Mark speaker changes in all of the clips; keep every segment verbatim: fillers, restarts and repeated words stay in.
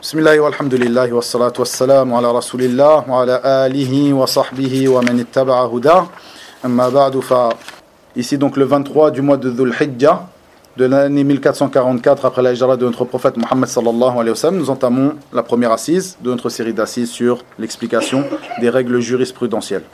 Speaker 1: Bismillah wa alhamdulillah wa salatu wa salam ala rasulillah wa ala alihi wa sahbihi wa man ittaba'a huda. Amma ba'du fa ici donc le vingt-trois du mois de Dhul Hijjah de l'année mille quatre cent quarante-quatre après la hijra de notre prophète Mohammed sallallahu alayhi wa sallam, nous entamons la première assise de notre série d'assises sur l'explication des règles jurisprudentielles.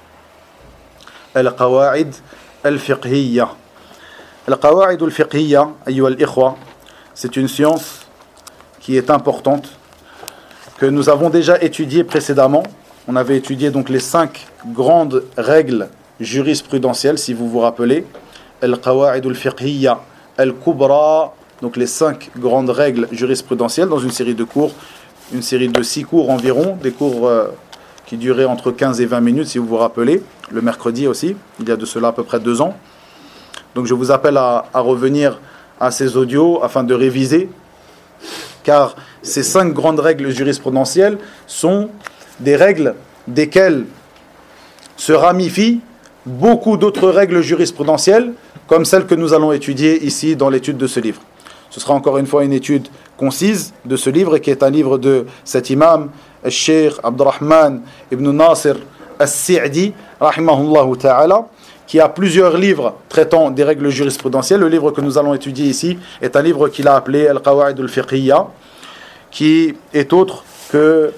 Speaker 1: Al-Qawa'id al-Fiqhiyya. Al-Qawa'id al-Fiqhiyya, ayyuha al-ikhwa, c'est une science qui est importante, que nous avons déjà étudié précédemment. On avait étudié donc les cinq grandes règles jurisprudentielles, si vous vous rappelez. Al-Qawa'id al-Fiqhiyya al-Kubra, donc les cinq grandes règles jurisprudentielles dans une série de cours, une série de six cours environ, des cours euh, qui duraient entre quinze et vingt minutes, si vous vous rappelez, le mercredi aussi, il y a de cela à peu près deux ans. Donc je vous appelle à, à revenir à ces audios afin de réviser, car ces cinq grandes règles jurisprudentielles sont des règles desquelles se ramifient beaucoup d'autres règles jurisprudentielles, comme celles que nous allons étudier ici dans l'étude de ce livre. Ce sera encore une fois une étude concise de ce livre, qui est un livre de cet imam, Cheikh Abdurrahman ibn Nasir as-Sa'di, rahimahullah ta'ala, qui a plusieurs livres traitant des règles jurisprudentielles. Le livre que nous allons étudier ici est un livre qu'il a appelé Al-Qawa'id al-Fiqhiyya, qui est autre que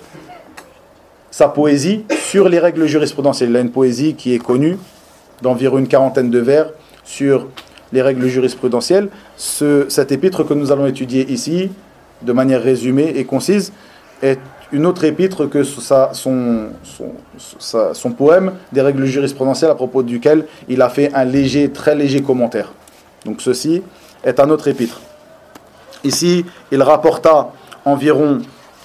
Speaker 1: sa poésie sur les règles jurisprudentielles. Il a une poésie qui est connue, d'environ une quarantaine de vers, sur les règles jurisprudentielles. Ce, cet épître que nous allons étudier ici, de manière résumée et concise, est une autre épître que sa, son, son, sa, son poème des règles jurisprudentielles, à propos duquel il a fait un léger, très léger commentaire. Donc ceci est un autre épître. Ici, il rapporta environ,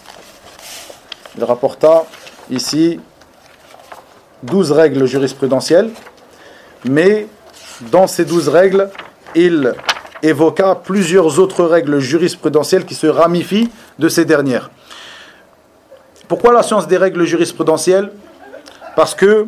Speaker 1: il rapporta ici douze règles jurisprudentielles, mais dans ces douze règles, il évoqua plusieurs autres règles jurisprudentielles qui se ramifient de ces dernières. Pourquoi la science des règles jurisprudentielles ? Parce que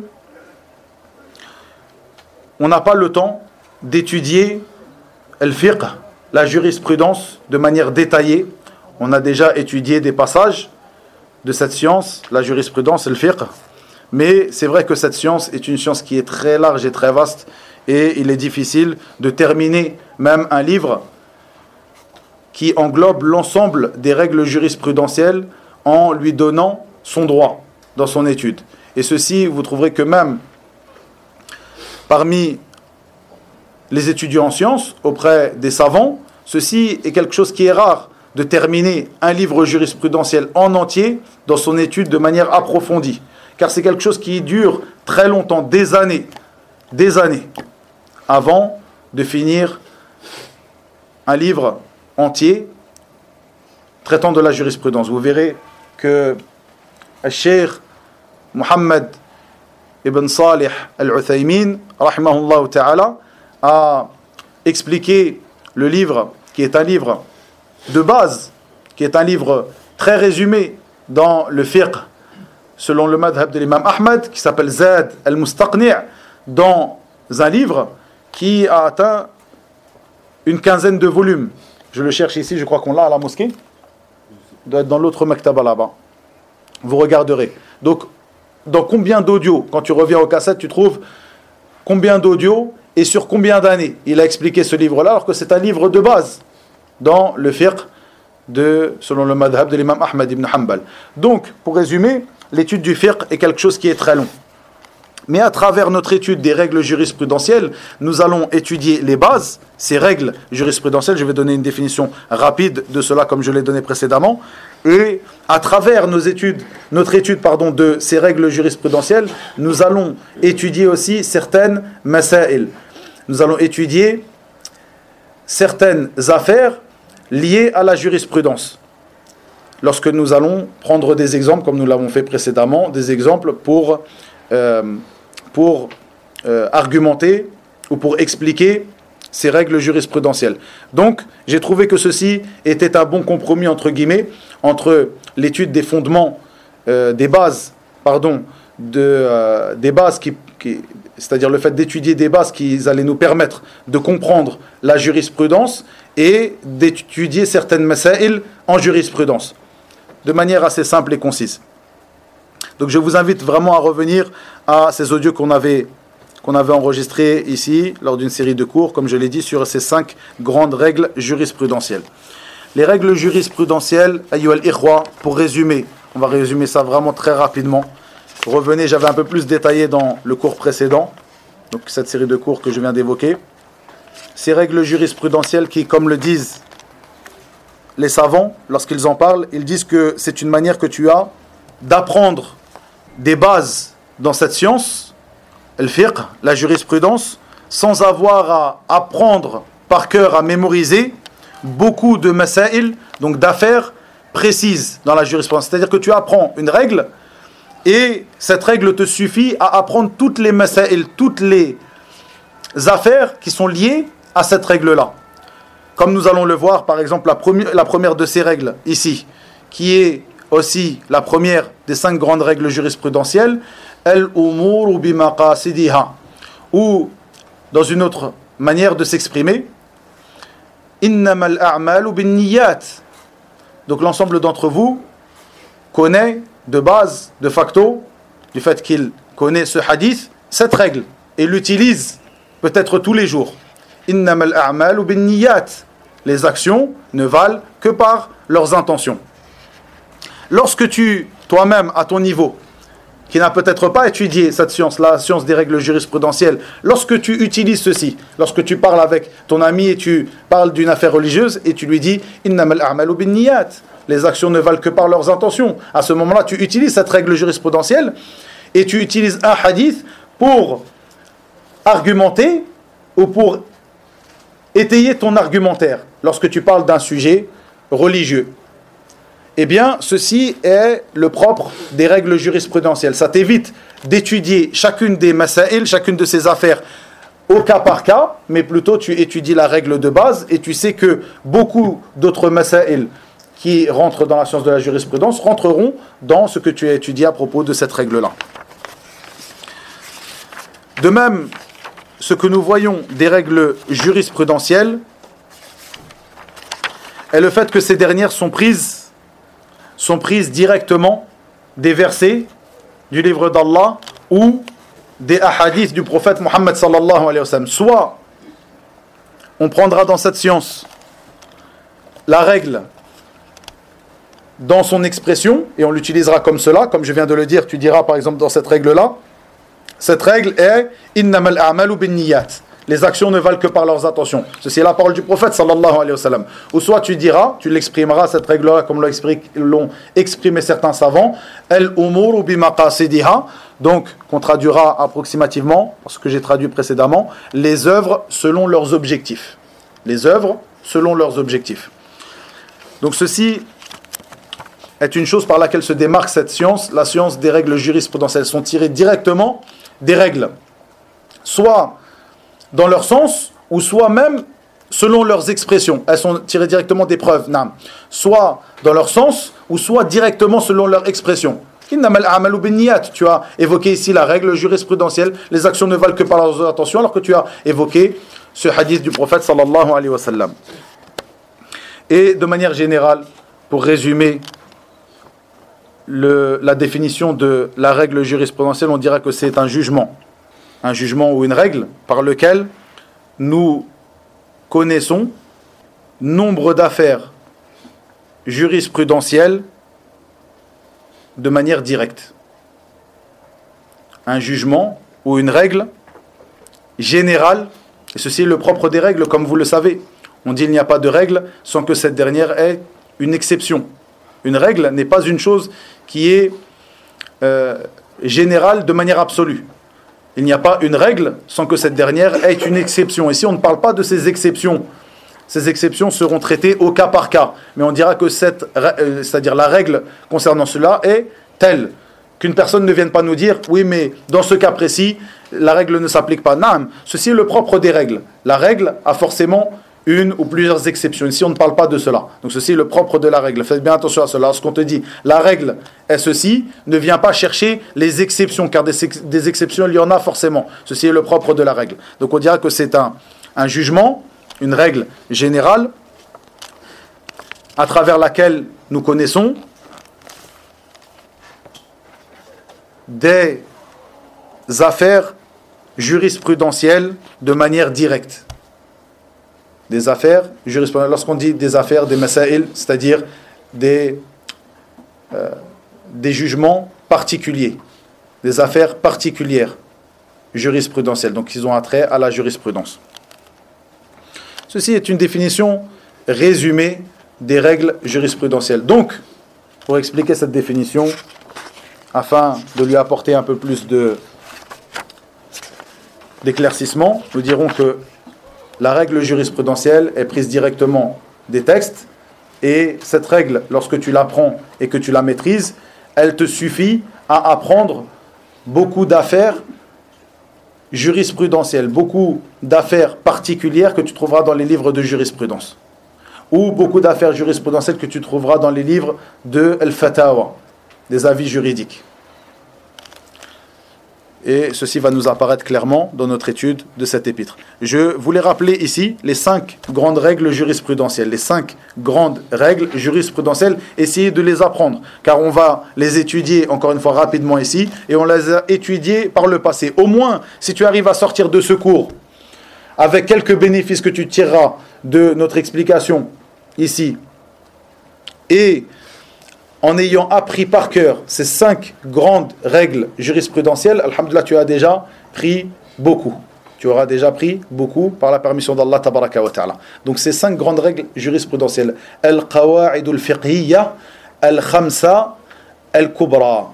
Speaker 1: on n'a pas le temps d'étudier al-fiqh, la jurisprudence, de manière détaillée. On a déjà étudié des passages de cette science, la jurisprudence, al-fiqh. Mais c'est vrai que cette science est une science qui est très large et très vaste, et il est difficile de terminer même un livre qui englobe l'ensemble des règles jurisprudentielles en lui donnant son droit dans son étude. Et ceci, vous trouverez que même parmi les étudiants en sciences, auprès des savants, ceci est quelque chose qui est rare, de terminer un livre jurisprudentiel en entier dans son étude de manière approfondie. Car c'est quelque chose qui dure très longtemps, des années, des années, avant de finir un livre entier traitant de la jurisprudence. Vous verrez que le Cheikh Mohammed ibn Salih al-Uthaymin, rahimahullah ta'ala, a expliqué le livre, qui est un livre de base, qui est un livre très résumé dans le fiqh, selon le madhab de l'imam Ahmed, qui s'appelle Zad al-Mustaqni', dans un livre qui a atteint une quinzaine de volumes. Je le cherche ici, je crois qu'on l'a à la mosquée. Il doit être dans l'autre maktaba là-bas. Vous regarderez. Donc, dans combien d'audios, quand tu reviens aux cassettes, tu trouves combien d'audios et sur combien d'années il a expliqué ce livre-là, alors que c'est un livre de base dans le fiqh, de, selon le madhab de l'imam Ahmed ibn Hanbal. Donc, pour résumer, l'étude du fiqh est quelque chose qui est très long. Mais à travers notre étude des règles jurisprudentielles, nous allons étudier les bases, ces règles jurisprudentielles. Je vais donner une définition rapide de cela, comme je l'ai donné précédemment. Et à travers nos études, notre étude pardon, de ces règles jurisprudentielles, nous allons étudier aussi certaines masail. Nous allons étudier certaines affaires liées à la jurisprudence. Lorsque nous allons prendre des exemples, comme nous l'avons fait précédemment, des exemples pour... Euh, pour euh, argumenter ou pour expliquer ces règles jurisprudentielles. Donc, j'ai trouvé que ceci était un bon compromis, entre guillemets, entre l'étude des fondements, euh, des bases, pardon, de, euh, des bases qui, qui, c'est-à-dire le fait d'étudier des bases qui allaient nous permettre de comprendre la jurisprudence, et d'étudier certaines masail en jurisprudence. de manière assez simple et concise. Donc je vous invite vraiment à revenir à ces audios qu'on avait, qu'on avait enregistrés ici, lors d'une série de cours, comme je l'ai dit, sur ces cinq grandes règles jurisprudentielles. Les règles jurisprudentielles, ayyuha al-ikhwa, pour résumer, on va résumer ça vraiment très rapidement. Revenez, j'avais un peu plus détaillé dans le cours précédent, donc cette série de cours que je viens d'évoquer. Ces règles jurisprudentielles qui, comme le disent les savants, lorsqu'ils en parlent, ils disent que c'est une manière que tu as d'apprendre des bases dans cette science, le fiqh, la jurisprudence, sans avoir à apprendre par cœur, à mémoriser beaucoup de masail, donc d'affaires précises dans la jurisprudence. C'est-à-dire que tu apprends une règle et cette règle te suffit à apprendre toutes les masail, toutes les affaires qui sont liées à cette règle-là. Comme nous allons le voir, par exemple, la première, la première de ces règles ici, qui est aussi la première des cinq grandes règles jurisprudentielles, al-umuru bimaqasidiha, ou dans une autre manière de s'exprimer, innamal a'malu binniyat. Donc l'ensemble d'entre vous connaît de base, de facto, du fait qu'il connaît ce hadith, cette règle, et l'utilise peut-être tous les jours. Innamal a'malu binniyat. Les actions ne valent que par leurs intentions. Lorsque tu, toi-même, à ton niveau, qui n'a peut-être pas étudié cette science-là, la science des règles jurisprudentielles, lorsque tu utilises ceci, lorsque tu parles avec ton ami et tu parles d'une affaire religieuse et tu lui dis « Innamal a'malu binniyat » les actions ne valent que par leurs intentions. À ce moment-là, tu utilises cette règle jurisprudentielle et tu utilises un hadith pour argumenter ou pour étayer ton argumentaire lorsque tu parles d'un sujet religieux. Eh bien, ceci est le propre des règles jurisprudentielles. Ça t'évite d'étudier chacune des masail, chacune de ces affaires au cas par cas, mais plutôt tu étudies la règle de base et tu sais que beaucoup d'autres masail qui rentrent dans la science de la jurisprudence rentreront dans ce que tu as étudié à propos de cette règle-là. De même, ce que nous voyons des règles jurisprudentielles est le fait que ces dernières sont prises sont prises directement des versets du livre d'Allah ou des ahadiths du prophète Mohammed sallallahu alayhi wa sallam. Soit on prendra dans cette science la règle dans son expression et on l'utilisera comme cela, comme je viens de le dire, tu diras par exemple dans cette règle-là, cette règle est innamal a'malu binniyat. Les actions ne valent que par leurs intentions. Ceci est la parole du prophète sallallahu alayhi wa sallam. Ou soit tu diras, tu l'exprimeras, cette règle-là, comme l'ont exprimé certains savants, al-umuru bimaqasidiha, donc qu'on traduira approximativement, parce que j'ai traduit précédemment, les œuvres selon leurs objectifs. Les œuvres selon leurs objectifs. Donc ceci est une chose par laquelle se démarque cette science. La science des règles jurisprudentielles sont tirées directement des règles. Soit dans leur sens, ou soit même selon leurs expressions. Elles sont tirées directement des preuves. Non. Soit dans leur sens, ou soit directement selon leur expression. Innamal a'malu binniyat. Tu as évoqué ici la règle jurisprudentielle. Les actions ne valent que par leurs intentions, alors que tu as évoqué ce hadith du prophète sallallahu alayhi wa sallam. Et de manière générale, pour résumer le, la définition de la règle jurisprudentielle, on dira que c'est un jugement. Un jugement ou une règle par lequel nous connaissons nombre d'affaires jurisprudentielles de manière directe. Un jugement ou une règle générale, et ceci est le propre des règles, comme vous le savez. On dit qu'il n'y a pas de règle sans que cette dernière ait une exception. Une règle n'est pas une chose qui est euh, générale de manière absolue. Il n'y a pas une règle sans que cette dernière ait une exception. Ici, on ne parle pas de ces exceptions. Ces exceptions seront traitées au cas par cas. Mais on dira que cette, euh, c'est-à-dire la règle concernant cela est telle. Qu'une personne ne vienne pas nous dire, oui, mais dans ce cas précis, la règle ne s'applique pas. Non, ceci est le propre des règles. La règle a forcément une ou plusieurs exceptions. Ici, on ne parle pas de cela. Donc ceci est le propre de la règle. Faites bien attention à cela. Lorsqu'on te dit la règle est ceci, ne viens pas chercher les exceptions, car des, des exceptions, il y en a forcément. Ceci est le propre de la règle. Donc on dira que c'est un, un jugement, une règle générale, à travers laquelle nous connaissons des affaires jurisprudentielles de manière directe. Des affaires jurisprudentielles. Lorsqu'on dit des affaires, des masail, c'est-à-dire des, euh, des jugements particuliers, des affaires particulières jurisprudentielles, donc ils ont attrait à la jurisprudence. Ceci est une définition résumée des règles jurisprudentielles. Donc, pour expliquer cette définition, afin de lui apporter un peu plus de, d'éclaircissement, nous dirons que la règle jurisprudentielle est prise directement des textes, et cette règle, lorsque tu l'apprends et que tu la maîtrises, elle te suffit à apprendre beaucoup d'affaires jurisprudentielles, beaucoup d'affaires particulières que tu trouveras dans les livres de jurisprudence, ou beaucoup d'affaires jurisprudentielles que tu trouveras dans les livres de Al-Fatawa, des avis juridiques. Et ceci va nous apparaître clairement dans notre étude de cet épître. Je voulais rappeler ici les cinq grandes règles jurisprudentielles. Les cinq grandes règles jurisprudentielles, essayez de les apprendre, car on va les étudier encore une fois rapidement ici, et on les a étudiées par le passé. Au moins, si tu arrives à sortir de ce cours avec quelques bénéfices que tu tireras de notre explication ici, et en ayant appris par cœur ces cinq grandes règles jurisprudentielles, alhamdoulilah, tu as déjà pris beaucoup. Tu auras déjà pris beaucoup par la permission d'Allah tabaraka wa ta'ala. Donc ces cinq grandes règles jurisprudentielles. Al-Qawa'id al-Fiqhiyya, Al-Khamsa, Al-Kubra.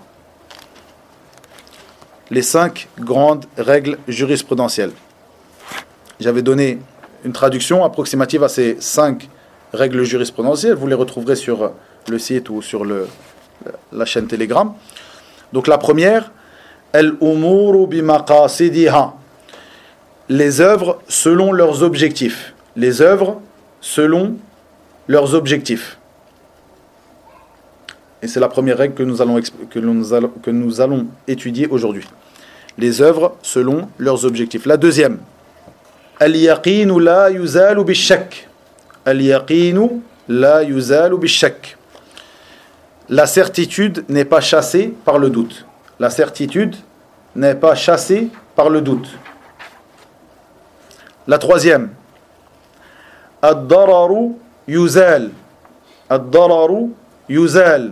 Speaker 1: Les cinq grandes règles jurisprudentielles. J'avais donné une traduction approximative à ces cinq règles jurisprudentielles. Vous les retrouverez sur le site ou sur le, la chaîne Telegram. Donc la première, al-umuru bimaqasidiha, les œuvres selon leurs objectifs. Les œuvres selon leurs objectifs. Et c'est la première règle que nous allons, que nous allons, que nous allons étudier aujourd'hui. Les œuvres selon leurs objectifs. La deuxième, al-yaqinu la yuzalu bishak. Al-yaqinu la yuzalu bishak. La certitude n'est pas chassée par le doute. La certitude n'est pas chassée par le doute. La troisième, ad-dararu yuzal. Ad-dararu yuzal.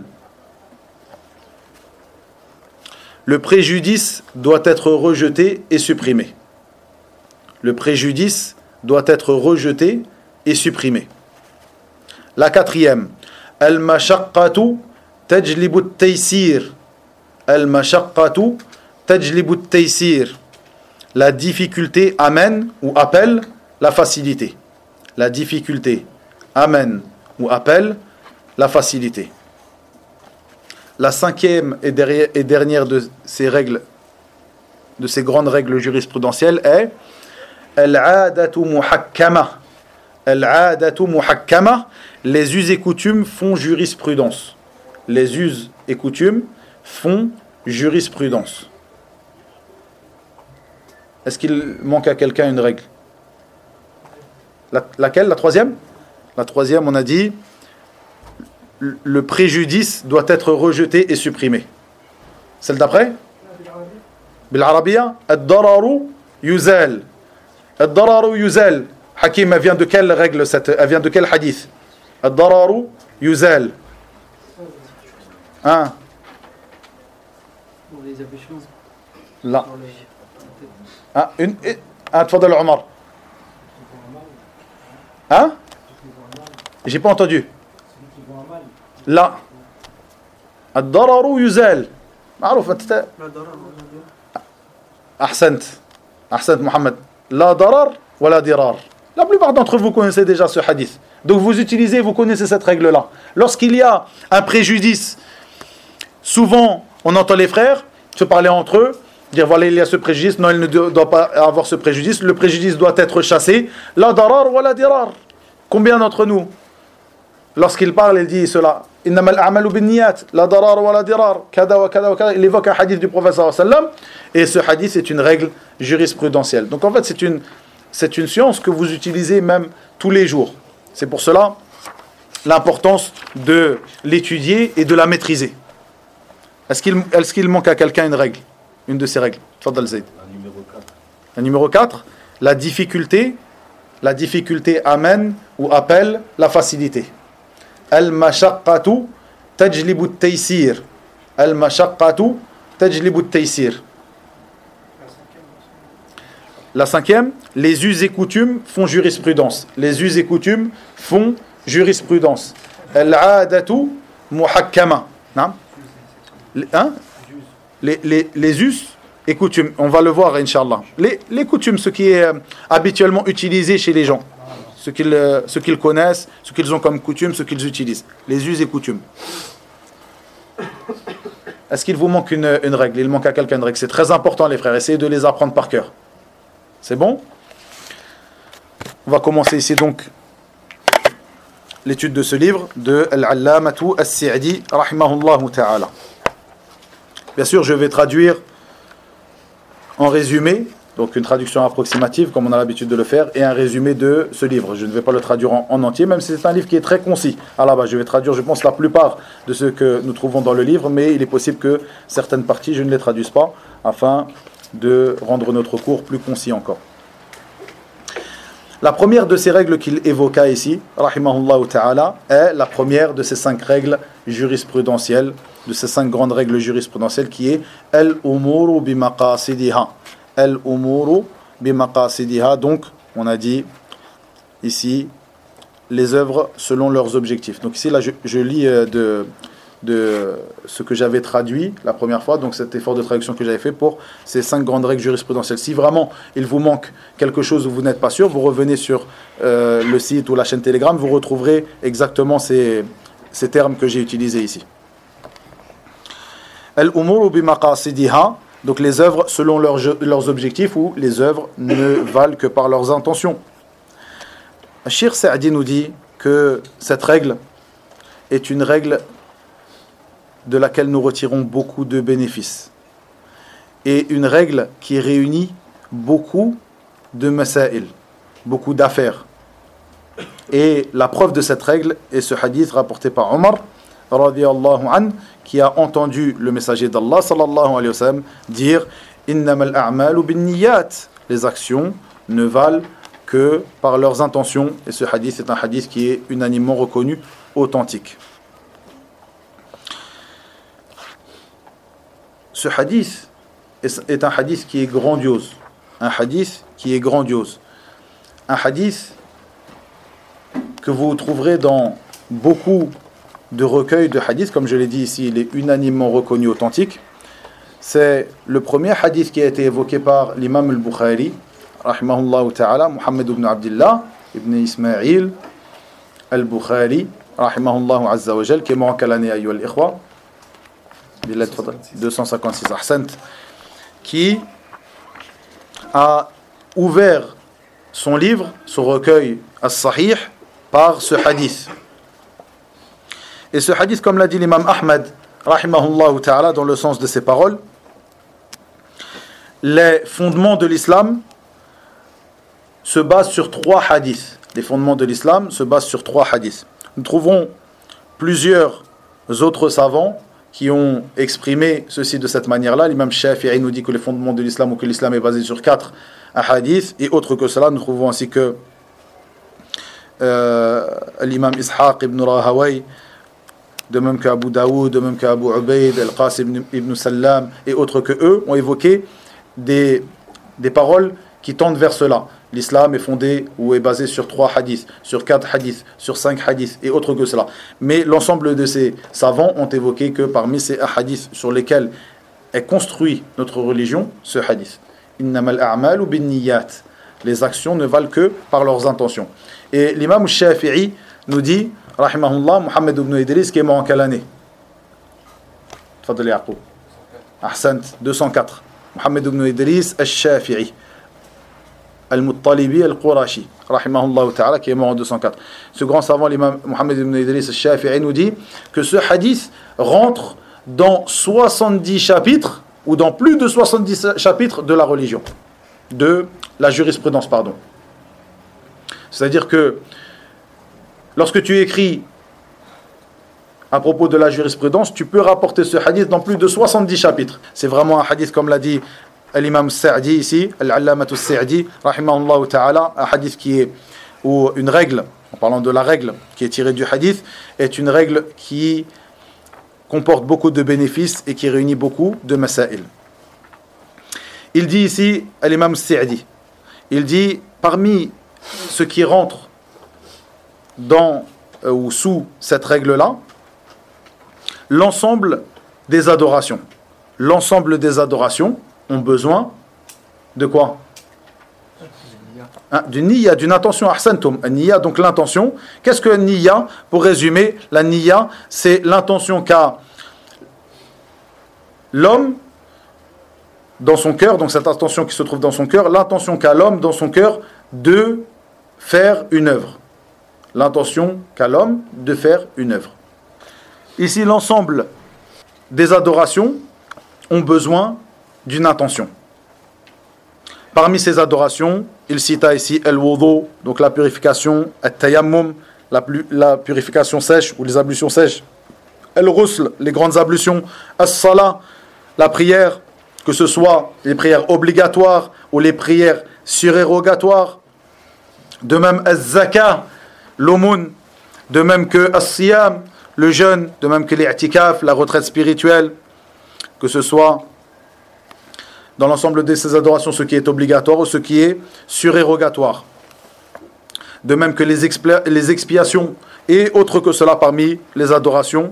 Speaker 1: Le préjudice doit être rejeté et supprimé. Le préjudice doit être rejeté et supprimé. La quatrième, al-mashaqqatu tajlibu at-taysir. Al-mashaqqatu tajlibu at-taysir. La difficulté amène ou appelle la facilité. La difficulté amène ou appelle la facilité. La cinquième et dernière de ces règles, de ces grandes règles jurisprudentielles est al-'adatu muhakkama. Al-'adatu muhakkama. Les us et coutumes font jurisprudence. Les us et coutumes font jurisprudence. Est-ce qu'il manque à quelqu'un une règle? La, laquelle? La troisième? La troisième, on a dit, le préjudice doit être rejeté et supprimé. Celle d'après? Bil-Arabiya, ad-dararu yuzal. Ad-dararu yuzal. Hakim, elle vient de quelle règle cette, elle vient de quel hadith? Ad-dararu yuzal. Hein?
Speaker 2: Pour les empêchements.
Speaker 1: Là. Ah, une, un, tfadal Omar. Hein? J'ai pas entendu. Là. Ad-dararu yuzal. معروف انت. Ahsant. Ahsant Mohamed. La darar wa la dirar. La plupart d'entre vous connaissez déjà ce hadith. Donc vous utilisez, vous connaissez cette règle-là. Lorsqu'il y a un préjudice, souvent on entend les frères se parler entre eux, dire voilà, il y a ce préjudice, non, il ne doit pas avoir ce préjudice, le préjudice doit être chassé. La darar wa la dirar. Combien d'entre nous, lorsqu'il parle, il dit cela, innamal a'malu binniyat, la darar wa la dirar, kada wa kada wa kada, il évoque un hadith du prophète sallallahu alayhi wa sallam, et ce hadith est une règle jurisprudentielle. Donc en fait, c'est une, c'est une science que vous utilisez même tous les jours. C'est pour cela l'importance de l'étudier et de la maîtriser. Est-ce qu'il, est-ce qu'il manque à quelqu'un une règle? Une de ces règles. Tfaddal Zayd.
Speaker 2: La numéro quatre.
Speaker 1: La numéro quatre, la difficulté, la difficulté amène ou appelle la facilité. Al-mashaqqatu tajlibu at-taysir. Al-mashaqqatu tajlibu at-taysir. La cinquième, les us et coutumes font jurisprudence. Les us et coutumes font jurisprudence. Al-aadatu muhakkama. Hein? Les, les, les us et coutumes, on va le voir, Inch'Allah. Les, les coutumes, ce qui est euh, habituellement utilisé chez les gens. Ce qu'ils, euh, ce qu'ils connaissent, ce qu'ils ont comme coutume, ce qu'ils utilisent. Les us et coutumes. Est-ce qu'il vous manque une, une règle? Il manque à quelqu'un une règle. C'est très important, les frères. Essayez de les apprendre par cœur. C'est bon? On va commencer ici donc l'étude de ce livre de Al-Allamatu As-Sa'di rahimahullahu ta'ala. Bien sûr, je vais traduire en résumé, donc une traduction approximative comme on a l'habitude de le faire, et un résumé de ce livre. Je ne vais pas le traduire en, en entier, même si c'est un livre qui est très concis. À la base, je vais traduire, je pense, la plupart de ce que nous trouvons dans le livre, mais il est possible que certaines parties, je ne les traduise pas, afin de rendre notre cours plus concis encore. La première de ces règles qu'il évoqua ici, rahimahullah ta'ala, est la première de ces cinq règles jurisprudentielles, de ces cinq grandes règles jurisprudentielles, qui est al-umuru bimaqasidiha. Al-umuru bimaqasidiha. Donc, on a dit ici les œuvres selon leurs objectifs. Donc ici, là, je, je lis de de ce que j'avais traduit la première fois, donc cet effort de traduction que j'avais fait pour ces cinq grandes règles jurisprudentielles. Si vraiment il vous manque quelque chose où vous n'êtes pas sûr, vous revenez sur euh, le site ou la chaîne Telegram, vous retrouverez exactement ces, ces termes que j'ai utilisés ici. Al-umuru bimaqasidiha, donc les œuvres selon leurs, leurs objectifs, ou les œuvres ne valent que par leurs intentions. Cheikh Sa'di nous dit que cette règle est une règle de laquelle nous retirons beaucoup de bénéfices, et une règle qui réunit beaucoup de masail, beaucoup d'affaires. Et la preuve de cette règle est ce hadith rapporté par Omar radiyallahu an, qui a entendu le messager d'Allah sallallahu alayhi wa sallam dire innamal a'malu binniyat, les actions ne valent que par leurs intentions. Et ce hadith est un hadith qui est unanimement reconnu authentique. Ce hadith est un hadith qui est grandiose. Un hadith qui est grandiose. Un hadith que vous trouverez dans beaucoup de recueils de hadiths. Comme je l'ai dit ici, il est unanimement reconnu authentique. C'est le premier hadith qui a été évoqué par l'imam al-Bukhari, rahimahullah ta'ala, Muhammad ibn Abdullah ibn Ismaïl al-Bukhari, rahimahullah azza wa jal, qui est mort en quelle année, ayyuha al-ikhwa? deux cent cinquante-six, Ahsant, qui a ouvert son livre, son recueil As-Sahih, par ce hadith. Et ce hadith, comme l'a dit l'imam Ahmad, rahimahullah ta'ala, dans le sens de ses paroles, les fondements de l'islam se basent sur trois hadiths. Les fondements de l'islam se basent sur trois hadiths. Nous trouvons plusieurs autres savants qui ont exprimé ceci de cette manière-là. L'imam Shafi'i nous dit que les fondements de l'islam, ou que l'islam est basé sur quatre hadiths, et autre que cela, nous trouvons ainsi que euh, l'imam Ishaq ibn Rahaway, de même qu'Abu Daoud, de même qu'Abu Ubaid, Al-Qasim ibn Sallam, et autres que eux, ont évoqué des, des paroles qui tendent vers cela. L'islam est fondé ou est basé sur trois hadiths, sur quatre hadiths, sur cinq hadiths et autres que cela. Mais l'ensemble de ces savants ont évoqué que parmi ces hadiths sur lesquels est construit notre religion, ce hadith, innamal a'malu binniyat, les actions ne valent que par leurs intentions. Et l'imam Shafi'i nous dit, rahimahullah, Muhammad ibn Idris, qui est mort en quelle année? Tfadali Yaqub. Ahsant, deux cent quatre. Muhammad ibn Idris al-Shafi'i. Al-Muttalibi al-Qurashi, rahimahullah ta'ala, qui est mort en deux cent quatre. Ce grand savant, l'imam Muhammad ibn Idris al-Shafi'i, nous dit que ce hadith rentre dans soixante-dix chapitres, ou dans plus de soixante-dix chapitres de la religion, de la jurisprudence, pardon. C'est-à-dire que lorsque tu écris à propos de la jurisprudence, tu peux rapporter ce hadith dans plus de soixante-dix chapitres. C'est vraiment un hadith, comme l'a dit l'imam Sa'di ici, Al-Allamatu Sa'di, rahimahullah ta'ala, un hadith qui est, ou une règle, en parlant de la règle qui est tirée du hadith, est une règle qui comporte beaucoup de bénéfices et qui réunit beaucoup de masail. Il dit ici, l'imam Sa'di, il dit, parmi ce qui rentre dans euh, ou sous cette règle-là, l'ensemble des adorations. L'ensemble des adorations ont besoin de quoi? Hein, d'une niya, d'une intention. Ahsantum. Niya, donc l'intention. Qu'est-ce que niya? Pour résumer, la niya, c'est l'intention qu'a l'homme dans son cœur, donc cette intention qui se trouve dans son cœur, l'intention qu'a l'homme dans son cœur de faire une œuvre. L'intention qu'a l'homme de faire une œuvre. Ici, l'ensemble des adorations ont besoin d'une intention. Parmi ces adorations, il cita ici al-wudu, donc la purification, al-tayammum, la, pu- la purification sèche ou les ablutions sèches, al-ghusl, les grandes ablutions, as-salah, la prière, que ce soit les prières obligatoires ou les prières surérogatoires, de même az-zaka, l'aumône, de même que as-siyam, le jeûne, de même que l'i'tikaf, la retraite spirituelle, que ce soit dans l'ensemble de ces adorations ce qui est obligatoire ou ce qui est surérogatoire. De même que les, expli- les expiations et autres que cela parmi les adorations,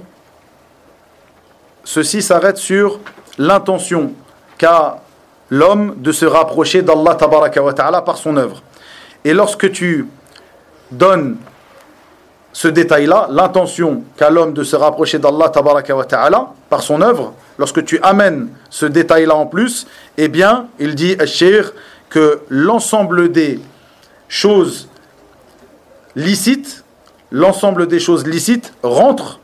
Speaker 1: ceci s'arrête sur l'intention qu'a l'homme de se rapprocher d'Allah tabaraka wa ta'ala par son œuvre. Et lorsque tu donnes ce détail-là, l'intention qu'a l'homme de se rapprocher d'Allah tabaraka wa ta'ala par son œuvre, lorsque tu amènes ce détail-là en plus, eh bien, il dit al-Shaykh que l'ensemble des choses licites, l'ensemble des choses licites rentrent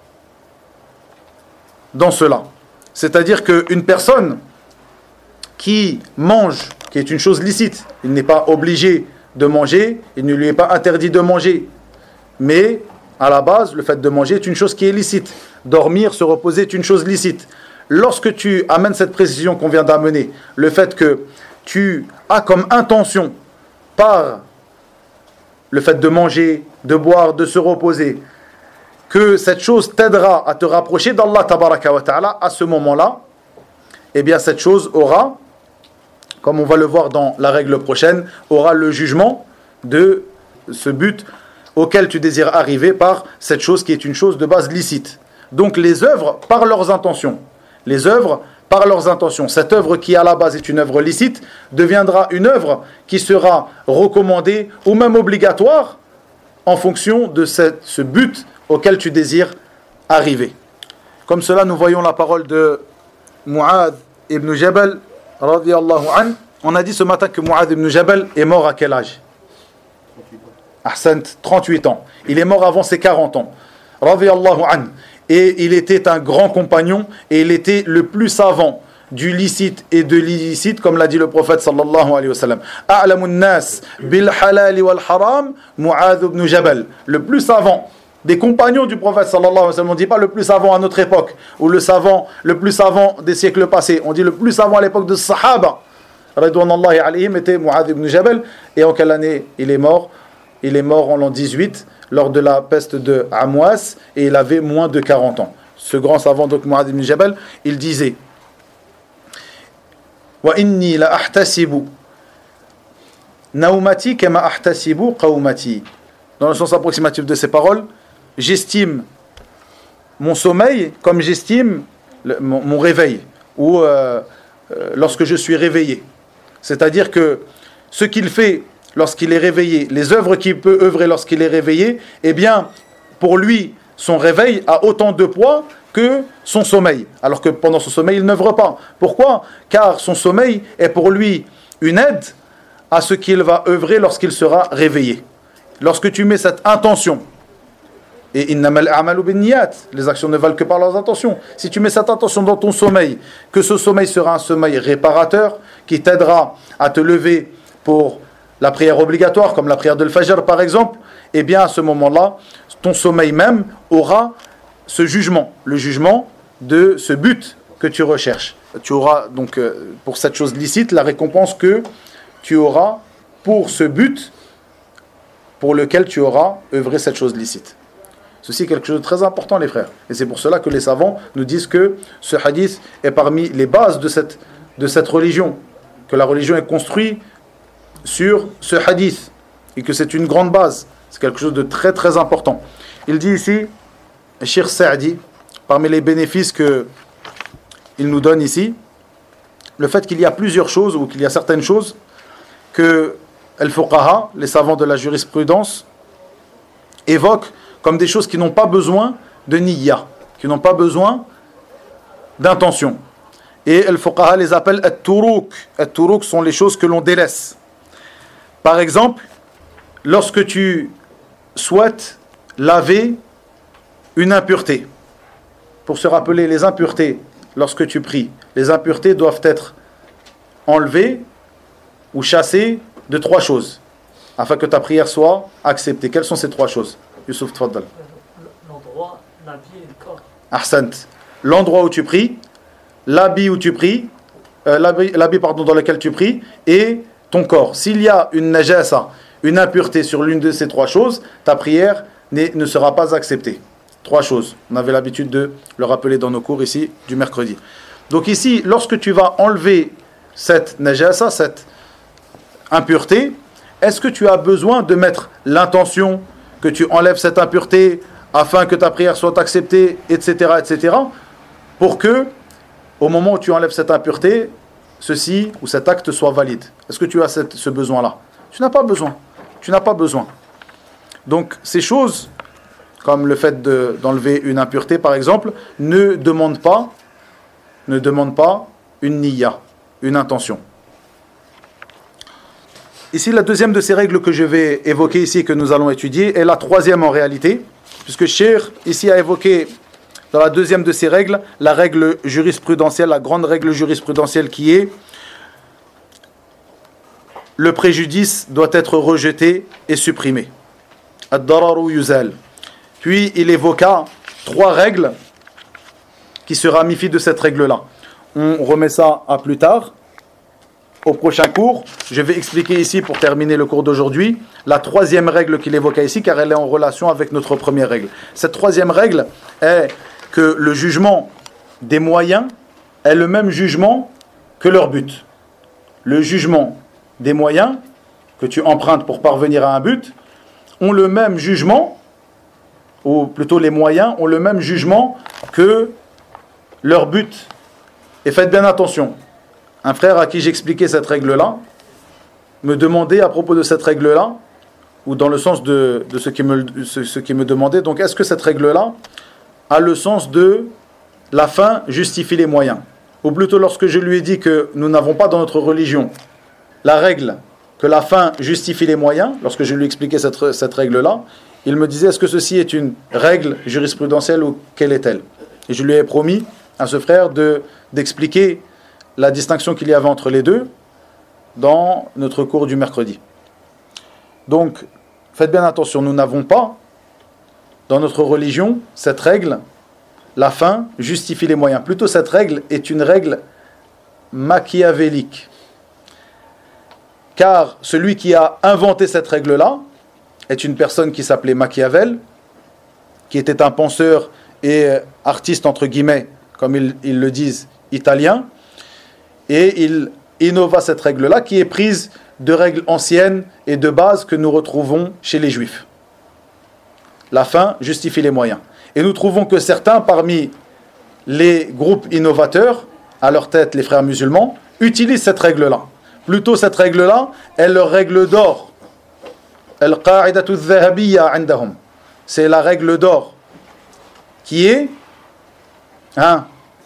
Speaker 1: dans cela. C'est-à-dire qu'une personne qui mange, qui est une chose licite, il n'est pas obligé de manger, il ne lui est pas interdit de manger, mais à la base, le fait de manger est une chose qui est licite. Dormir, se reposer est une chose licite. Lorsque tu amènes cette précision qu'on vient d'amener, le fait que tu as comme intention, par le fait de manger, de boire, de se reposer, que cette chose t'aidera à te rapprocher d'Allah tabaraka wa ta'ala, à ce moment-là, eh bien cette chose aura, comme on va le voir dans la règle prochaine, aura le jugement de ce but auquel tu désires arriver par cette chose qui est une chose de base licite. Donc les œuvres par leurs intentions, les œuvres par leurs intentions, cette œuvre qui à la base est une œuvre licite deviendra une œuvre qui sera recommandée ou même obligatoire en fonction de cette, ce but auquel tu désires arriver. Comme cela, nous voyons la parole de Mu'adh ibn Jabal radiyallahu anhu. On a dit ce matin que Mu'adh ibn Jabal est mort à quel âge? Ahsant, trente-huit ans. Il est mort avant ses quarante ans. Radiyallahu anhu. Et il était un grand compagnon et il était le plus savant du licite et de l'illicite, comme l'a dit le prophète sallallahu alayhi wa sallam. A'lamun nas bil halal wal haram, Mu'adh ibn Jabal. Le plus savant des compagnons du prophète sallallahu alayhi wa sallam. On ne dit pas le plus savant à notre époque ou le savant, le plus savant des siècles passés. On dit le plus savant à l'époque de Sahaba. Radouanallahi alayhim était Mu'adh ibn Jabal. Et en quelle année il est mort? Il est mort en l'an dix-huit, lors de la peste de Amwas, et il avait moins de quarante ans. Ce grand savant, donc Mu'adh ibn Jabal, il disait Wa inni la ahtasibu naumati kama ahtasibu qawmati. Dans le sens approximatif de ces paroles, j'estime mon sommeil comme j'estime le, mon, mon réveil, ou euh, euh, lorsque je suis réveillé. C'est-à-dire que ce qu'il fait lorsqu'il est réveillé, les œuvres qu'il peut œuvrer lorsqu'il est réveillé, eh bien, pour lui, son réveil a autant de poids que son sommeil. Alors que pendant son sommeil, il n'œuvre pas. Pourquoi? Car son sommeil est pour lui une aide à ce qu'il va œuvrer lorsqu'il sera réveillé. Lorsque tu mets cette intention, et innamal a'malu binniyat, les actions ne valent que par leurs intentions. Si tu mets cette intention dans ton sommeil, que ce sommeil sera un sommeil réparateur, qui t'aidera à te lever pour la prière obligatoire, comme la prière de l'Fajr par exemple, eh bien à ce moment-là, ton sommeil même aura ce jugement, le jugement de ce but que tu recherches. Tu auras donc euh, pour cette chose licite la récompense que tu auras pour ce but pour lequel tu auras œuvré cette chose licite. Ceci est quelque chose de très important, les frères. Et c'est pour cela que les savants nous disent que ce hadith est parmi les bases de cette, de cette religion, que la religion est construite sur ce hadith et que c'est une grande base. C'est quelque chose de très très important. Il dit ici, Cheikh Saadi, parmi les bénéfices qu'il nous donne ici, le fait qu'il y a plusieurs choses, ou qu'il y a certaines choses, que al-fuqaha, les savants de la jurisprudence, évoquent comme des choses qui n'ont pas besoin de niyya, qui n'ont pas besoin d'intention. Et al-fuqaha les appelle at-turuq. At-turuq sont les choses que l'on délaisse. Par exemple, lorsque tu souhaites laver une impureté, pour se rappeler les impuretés, lorsque tu pries, les impuretés doivent être enlevées ou chassées de trois choses, afin que ta prière soit acceptée. Quelles sont ces trois choses? Youssouf, tfaddal.
Speaker 2: L'endroit, l'habit et le corps.
Speaker 1: Ahsant. L'endroit où tu pries, l'habit où tu pries, euh, l'habit, l'habit pardon, dans lequel tu pries, et ton corps. S'il y a une najasa, une impureté sur l'une de ces trois choses, ta prière ne sera pas acceptée. Trois choses. On avait l'habitude de le rappeler dans nos cours ici du mercredi. Donc ici, lorsque tu vas enlever cette najasa, cette impureté, est-ce que tu as besoin de mettre l'intention que tu enlèves cette impureté afin que ta prière soit acceptée, et cetera, et cetera, pour que, au moment où tu enlèves cette impureté, ceci ou cet acte soit valide? Est-ce que tu as cette, ce besoin-là? Tu n'as pas besoin. Tu n'as pas besoin. Donc, ces choses, comme le fait de, d'enlever une impureté, par exemple, ne demandent pas, ne demandent pas une niyya, une intention. Ici, la deuxième de ces règles que je vais évoquer ici, que nous allons étudier, est la troisième en réalité, puisque Cheikh ici a évoqué dans la deuxième de ces règles, la règle jurisprudentielle, la grande règle jurisprudentielle qui est le préjudice doit être rejeté et supprimé. Ad-dararu yuzal. Puis il évoqua trois règles qui se ramifient de cette règle-là. On remet ça à plus tard. Au prochain cours, je vais expliquer ici, pour terminer le cours d'aujourd'hui, la troisième règle qu'il évoqua ici, car elle est en relation avec notre première règle. Cette troisième règle est que le jugement des moyens est le même jugement que leur but. Le jugement des moyens que tu empruntes pour parvenir à un but ont le même jugement, ou plutôt les moyens ont le même jugement que leur but. Et faites bien attention. Un frère à qui j'expliquais cette règle-là me demandait à propos de cette règle-là, ou dans le sens de, de ce qui me, ce, ce qui me demandait, donc est-ce que cette règle-là a le sens de la fin justifie les moyens? Ou plutôt, lorsque je lui ai dit que nous n'avons pas dans notre religion la règle que la fin justifie les moyens, lorsque je lui expliquais cette, cette règle-là, il me disait, est-ce que ceci est une règle jurisprudentielle ou quelle est-elle? Et je lui ai promis à ce frère de, d'expliquer la distinction qu'il y avait entre les deux dans notre cours du mercredi. Donc, faites bien attention, nous n'avons pas dans notre religion cette règle, la fin justifie les moyens. Plutôt, cette règle est une règle machiavélique. Car celui qui a inventé cette règle-là est une personne qui s'appelait Machiavel, qui était un penseur et artiste, entre guillemets, comme ils, ils le disent, italien, et il innova cette règle-là, qui est prise de règles anciennes et de bases que nous retrouvons chez les Juifs. La fin justifie les moyens. Et nous trouvons que certains, parmi les groupes innovateurs, à leur tête les frères musulmans, utilisent cette règle-là. Plutôt, cette règle-là est leur règle d'or. Al-qa'idatu al-dhahabiyya 'indahum. C'est la règle d'or qui est hein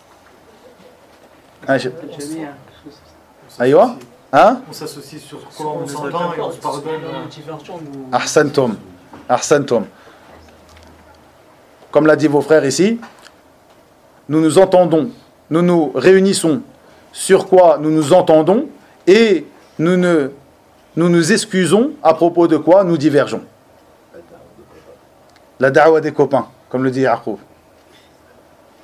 Speaker 1: hein je... Aïwa hein
Speaker 3: on s'associe sur quoi on s'entend et on se pardonne.
Speaker 1: Ahsantum. Ahsantum. Comme l'a dit vos frères ici, nous nous entendons, nous nous réunissons sur quoi nous nous entendons et nous ne, nous nous excusons à propos de quoi nous divergeons. La da'wa des copains, comme le dit Yaqub.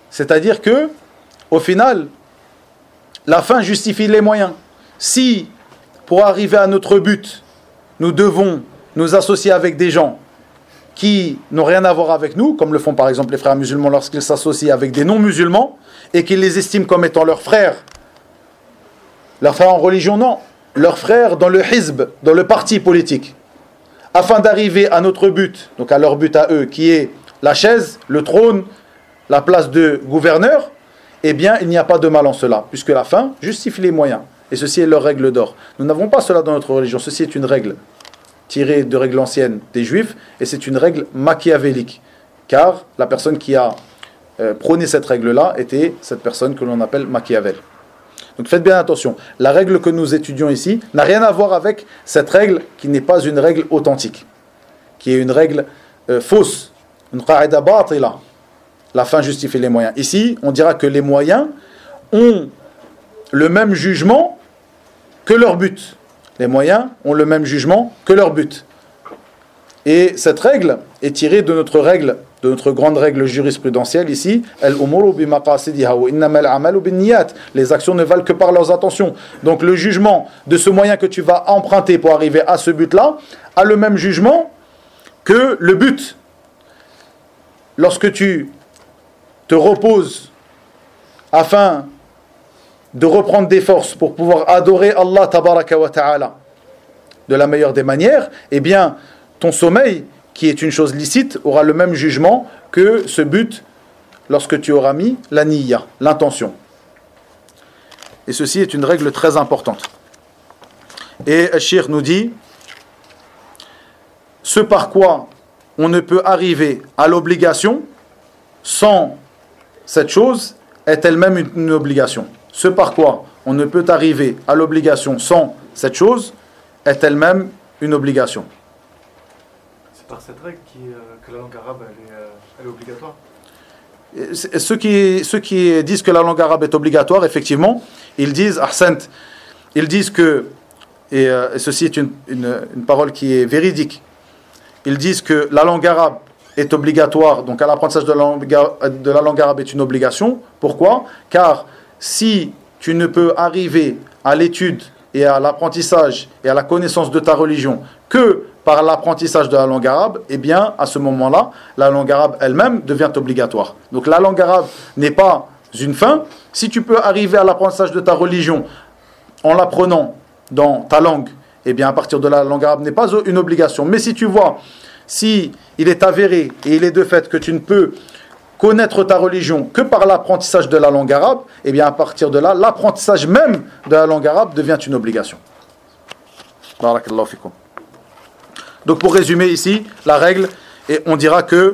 Speaker 1: C'est-à-dire que, au final, la fin justifie les moyens. Si, pour arriver à notre but, nous devons nous associer avec des gens qui n'ont rien à voir avec nous, comme le font par exemple les frères musulmans lorsqu'ils s'associent avec des non-musulmans, et qu'ils les estiment comme étant leurs frères, leurs frères en religion, non, leurs frères dans le hizb, dans le parti politique, afin d'arriver à notre but, donc à leur but à eux, qui est la chaise, le trône, la place de gouverneur, eh bien il n'y a pas de mal en cela, puisque la fin justifie les moyens, et ceci est leur règle d'or. Nous n'avons pas cela dans notre religion, ceci est une règle tirée de règles anciennes des Juifs, et c'est une règle machiavélique, car la personne qui a euh, prôné cette règle-là était cette personne que l'on appelle Machiavel. Donc faites bien attention, la règle que nous étudions ici n'a rien à voir avec cette règle qui n'est pas une règle authentique, qui est une règle euh, fausse, une qa'ida batila. La fin justifie les moyens. Ici, on dira que les moyens ont le même jugement que leur but. Les moyens ont le même jugement que leur but. Et cette règle est tirée de notre règle, de notre grande règle jurisprudentielle ici, al-umuru bi maqasidiha wa innamal a'malu bin-niyat. Les actions ne valent que par leurs intentions. Donc le jugement de ce moyen que tu vas emprunter pour arriver à ce but-là a le même jugement que le but. Lorsque tu te reposes afin de reprendre des forces pour pouvoir adorer Allah tabaraka wa ta'ala de la meilleure des manières, eh bien ton sommeil, qui est une chose licite, aura le même jugement que ce but lorsque tu auras mis la niyya, l'intention. Et ceci est une règle très importante. Et Al-Shir nous dit, ce par quoi on ne peut arriver à l'obligation sans cette chose est elle-même une, une obligation. Ce par quoi on ne peut arriver à l'obligation sans cette chose est elle-même une obligation.
Speaker 3: C'est par cette règle qui, euh, que la langue arabe elle est, euh, elle est obligatoire.
Speaker 1: Ceux qui, ceux qui disent que la langue arabe est obligatoire, effectivement, ils disent, Ahsant, ils disent que, et, euh, et ceci est une, une, une parole qui est véridique, ils disent que la langue arabe est obligatoire, donc à l'apprentissage de la langue, de la langue arabe est une obligation. Pourquoi ? Car si tu ne peux arriver à l'étude et à l'apprentissage et à la connaissance de ta religion que par l'apprentissage de la langue arabe, eh bien, à ce moment-là, la langue arabe elle-même devient obligatoire. Donc la langue arabe n'est pas une fin. Si tu peux arriver à l'apprentissage de ta religion en l'apprenant dans ta langue, eh bien, à partir de là, la langue arabe n'est pas une obligation. Mais si tu vois, si il est avéré et il est de fait que tu ne peux connaître ta religion que par l'apprentissage de la langue arabe, eh bien, à partir de là, l'apprentissage même de la langue arabe devient une obligation. Barakallahu fikum. Donc pour résumer ici, la règle, et on dira que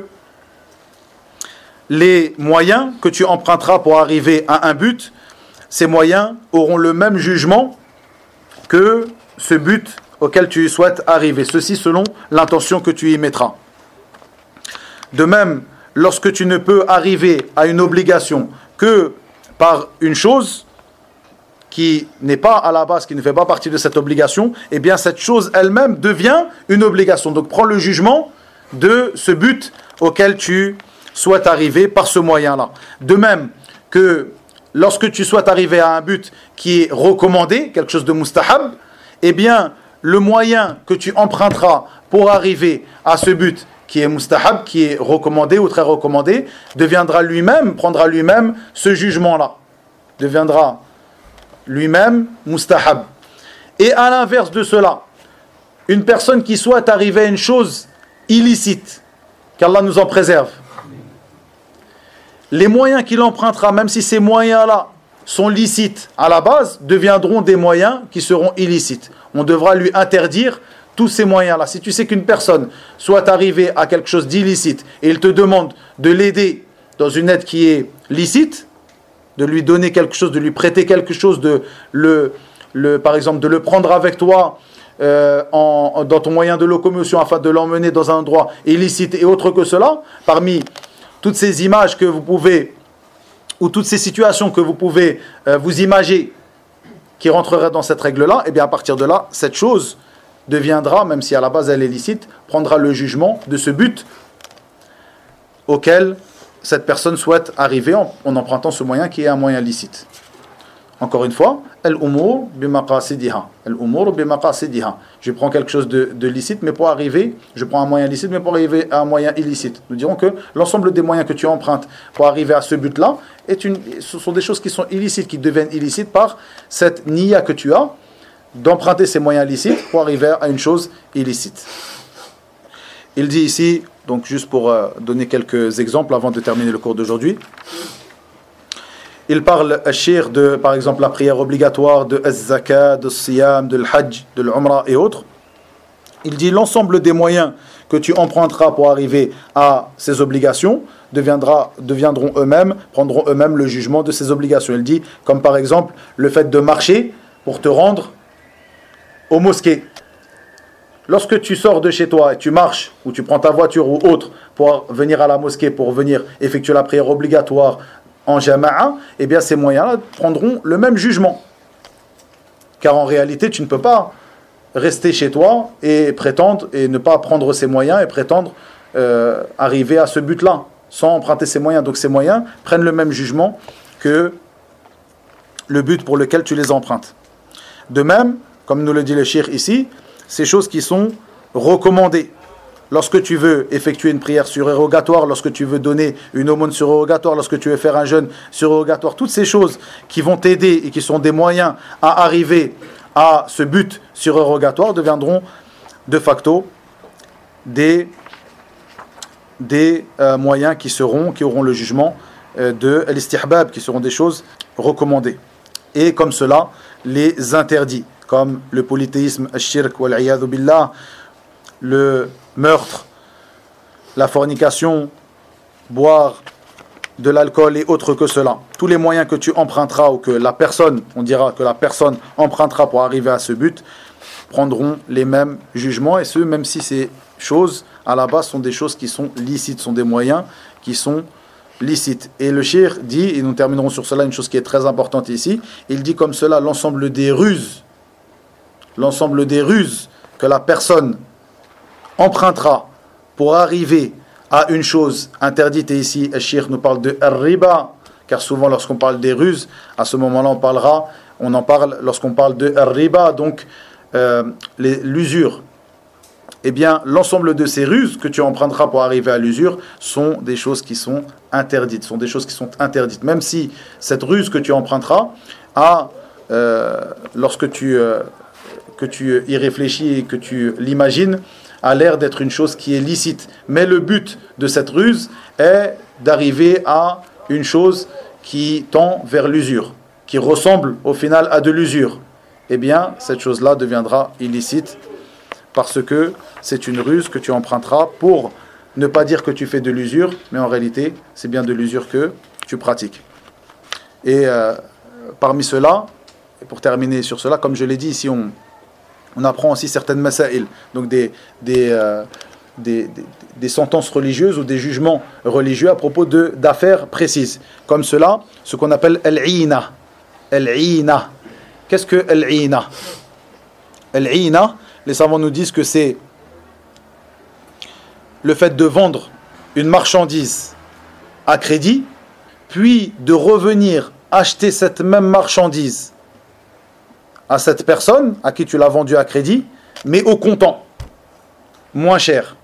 Speaker 1: les moyens que tu emprunteras pour arriver à un but, ces moyens auront le même jugement que ce but auquel tu souhaites arriver. Ceci selon l'intention que tu y mettras. De même, lorsque tu ne peux arriver à une obligation que par une chose qui n'est pas à la base, qui ne fait pas partie de cette obligation, eh bien cette chose elle-même devient une obligation. Donc prends le jugement de ce but auquel tu souhaites arriver par ce moyen-là. De même que lorsque tu souhaites arriver à un but qui est recommandé, quelque chose de mustahab, eh bien le moyen que tu emprunteras pour arriver à ce but qui est mustahab, qui est recommandé ou très recommandé, deviendra lui-même, prendra lui-même ce jugement-là. Deviendra lui-même mustahab. Et à l'inverse de cela, une personne qui souhaite arriver à une chose illicite, qu'Allah nous en préserve, les moyens qu'il empruntera, même si ces moyens-là sont licites à la base, deviendront des moyens qui seront illicites. On devra lui interdire tous ces moyens-là. Si tu sais qu'une personne soit arrivée à quelque chose d'illicite et il te demande de l'aider dans une aide qui est licite, de lui donner quelque chose, de lui prêter quelque chose, de le, le, par exemple de le prendre avec toi euh, en, dans ton moyen de locomotion afin de l'emmener dans un endroit illicite et autre que cela, parmi toutes ces images que vous pouvez, ou toutes ces situations que vous pouvez euh, vous imaginer qui rentreraient dans cette règle-là, et bien à partir de là, cette chose deviendra, même si à la base elle est licite, prendra le jugement de ce but auquel cette personne souhaite arriver en, en empruntant ce moyen qui est un moyen licite. Encore une fois, al-umur bimaqasidiha. Al-umur bimaqasidiha. Je prends quelque chose de, de licite, mais pour arriver, je prends un moyen licite, mais pour arriver à un moyen illicite. Nous dirons que l'ensemble des moyens que tu empruntes pour arriver à ce but-là, est une, ce sont des choses qui sont illicites, qui deviennent illicites par cette niya que tu as, d'emprunter ces moyens licites pour arriver à une chose illicite. Il dit ici, donc juste pour euh, donner quelques exemples avant de terminer le cours d'aujourd'hui, il parle shir de, par exemple, la prière obligatoire, de az-zakat, de siyam, de l'hajj, de l'umrah et autres. Il dit l'ensemble des moyens que tu emprunteras pour arriver à ces obligations deviendra, deviendront eux-mêmes, prendront eux-mêmes le jugement de ces obligations. Il dit, comme par exemple, le fait de marcher pour te rendre aux mosquées. Lorsque tu sors de chez toi et tu marches, ou tu prends ta voiture ou autre pour venir à la mosquée, pour venir effectuer la prière obligatoire en jama'a, eh bien ces moyens-là prendront le même jugement. Car en réalité, tu ne peux pas rester chez toi et prétendre, et ne pas prendre ces moyens et prétendre euh, arriver à ce but-là, sans emprunter ces moyens. Donc ces moyens prennent le même jugement que le but pour lequel tu les empruntes. De même, comme nous le dit le cheikh ici, ces choses qui sont recommandées. Lorsque tu veux effectuer une prière surérogatoire, lorsque tu veux donner une aumône surérogatoire, lorsque tu veux faire un jeûne surérogatoire, toutes ces choses qui vont t'aider et qui sont des moyens à arriver à ce but surérogatoire deviendront de facto des, des euh, moyens qui seront, qui auront le jugement euh, de l'istihbab, qui seront des choses recommandées. Et comme cela, les interdits, comme le polythéisme, al-shirk, wal-iyadhu billah, le meurtre, la fornication, boire de l'alcool et autres que cela. Tous les moyens que tu emprunteras ou que la personne, on dira que la personne empruntera pour arriver à ce but, prendront les mêmes jugements, et ce, même si ces choses, à la base, sont des choses qui sont licites, sont des moyens qui sont licites. Et le cheikh dit, et nous terminerons sur cela, une chose qui est très importante ici, il dit comme cela, l'ensemble des ruses, l'ensemble des ruses que la personne empruntera pour arriver à une chose interdite, et ici le cheikh nous parle de riba, car souvent lorsqu'on parle des ruses, à ce moment-là on parlera, on en parle lorsqu'on parle de riba, donc euh, les, l'usure. Eh bien l'ensemble de ces ruses que tu emprunteras pour arriver à l'usure sont des choses qui sont interdites, sont des choses qui sont interdites, même si cette ruse que tu emprunteras a, euh, lorsque tu, euh, que tu y réfléchis et que tu l'imagines, a l'air d'être une chose qui est licite. Mais le but de cette ruse est d'arriver à une chose qui tend vers l'usure, qui ressemble au final à de l'usure. Eh bien, cette chose-là deviendra illicite parce que c'est une ruse que tu emprunteras pour ne pas dire que tu fais de l'usure, mais en réalité, c'est bien de l'usure que tu pratiques. Et euh, parmi cela, et pour terminer sur cela, comme je l'ai dit, ici on... on apprend aussi certaines masaïl, donc des, des, euh, des, des, des sentences religieuses ou des jugements religieux à propos de, d'affaires précises. Comme cela, ce qu'on appelle al-ina. Al-ina. Qu'est-ce que al-ina? Al-ina, les savants nous disent que c'est le fait de vendre une marchandise à crédit, puis de revenir acheter cette même marchandise à cette personne à qui tu l'as vendu à crédit, mais au comptant, moins cher.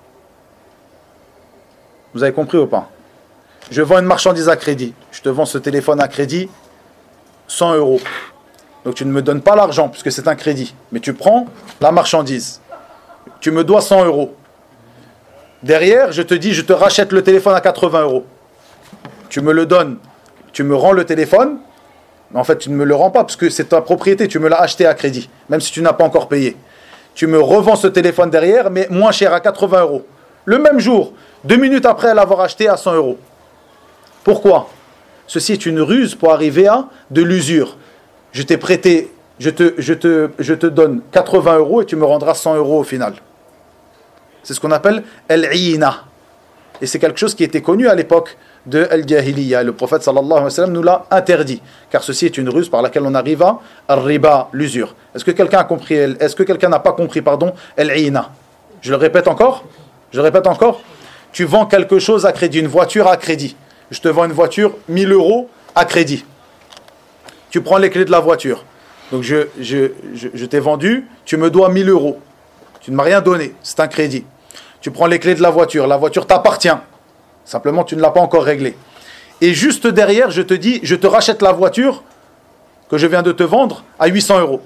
Speaker 1: Vous avez compris ou pas? Je vends une marchandise à crédit. Je te vends ce téléphone à crédit, cent euros. Donc tu ne me donnes pas l'argent, puisque c'est un crédit. Mais tu prends la marchandise. Tu me dois cent euros. Derrière, je te dis, je te rachète le téléphone à quatre-vingts euros. Tu me le donnes. Tu me rends le téléphone. Mais en fait, tu ne me le rends pas, parce que c'est ta propriété. Tu me l'as acheté à crédit, même si tu n'as pas encore payé. Tu me revends ce téléphone derrière, mais moins cher, à quatre-vingts euros. Le même jour, deux minutes après l'avoir acheté à cent euros. Pourquoi? Ceci est une ruse pour arriver à de l'usure. Je t'ai prêté, je te, je te, je te donne quatre-vingts euros et tu me rendras cent euros au final. C'est ce qu'on appelle al-iyna. Et c'est quelque chose qui était connu à l'époque de al-jahiliya. Le prophète sallallahu alayhi wa sallam nous l'a interdit, car ceci est une ruse par laquelle on arrive à al-riba, l'usure. Est-ce que quelqu'un a compris? Est-ce que quelqu'un n'a pas compris, pardon, al-iyna? Je le répète encore. Je le répète encore. Tu vends quelque chose à crédit, une voiture à crédit. je te vends une voiture mille euros à crédit. Tu prends les clés de la voiture. Donc je, je, je, je t'ai vendu, tu me dois mille euros. Tu ne m'as rien donné, c'est un crédit. Tu prends les clés de la voiture, la voiture t'appartient. Simplement, tu ne l'as pas encore réglée. Et juste derrière, je te dis, je te rachète la voiture que je viens de te vendre à huit cents euros.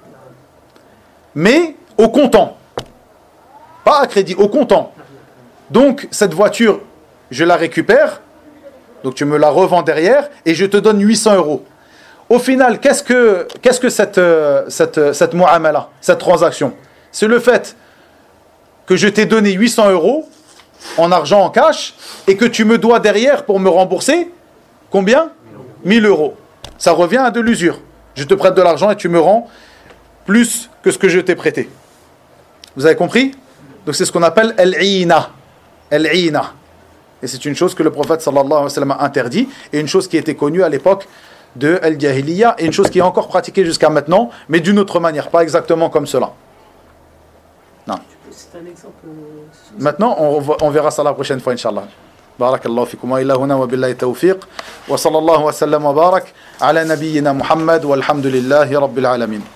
Speaker 1: Mais au comptant. Pas à crédit, au comptant. Donc, cette voiture, je la récupère. Donc, tu me la revends derrière et je te donne huit cents euros. Au final, qu'est-ce que, qu'est-ce que cette, cette, cette mu'amala, cette transaction? C'est le fait que je t'ai donné huit cents euros en argent, en cash, et que tu me dois derrière pour me rembourser combien? mille euros. Ça revient à de l'usure. Je te prête de l'argent et tu me rends plus que ce que je t'ai prêté. Vous avez compris? Donc c'est ce qu'on appelle al-ina. Al-ina. Et c'est une chose que le prophète sallallahu alayhi wa sallam a interdit, et une chose qui était connue à l'époque de al-jahiliya, et une chose qui est encore pratiquée jusqu'à maintenant, mais d'une autre manière, pas exactement comme cela. Non.
Speaker 2: C'est un exemple. euh,
Speaker 1: Maintenant, on, revo- on verra ça la prochaine fois, Inch'Allah. Barakallahu fikum wa ila huna wa billahi tawfiq. Wa sallallahu wa sallam wa barak ala nabiyyina Muhammad walhamdulillahi rabbil alamin.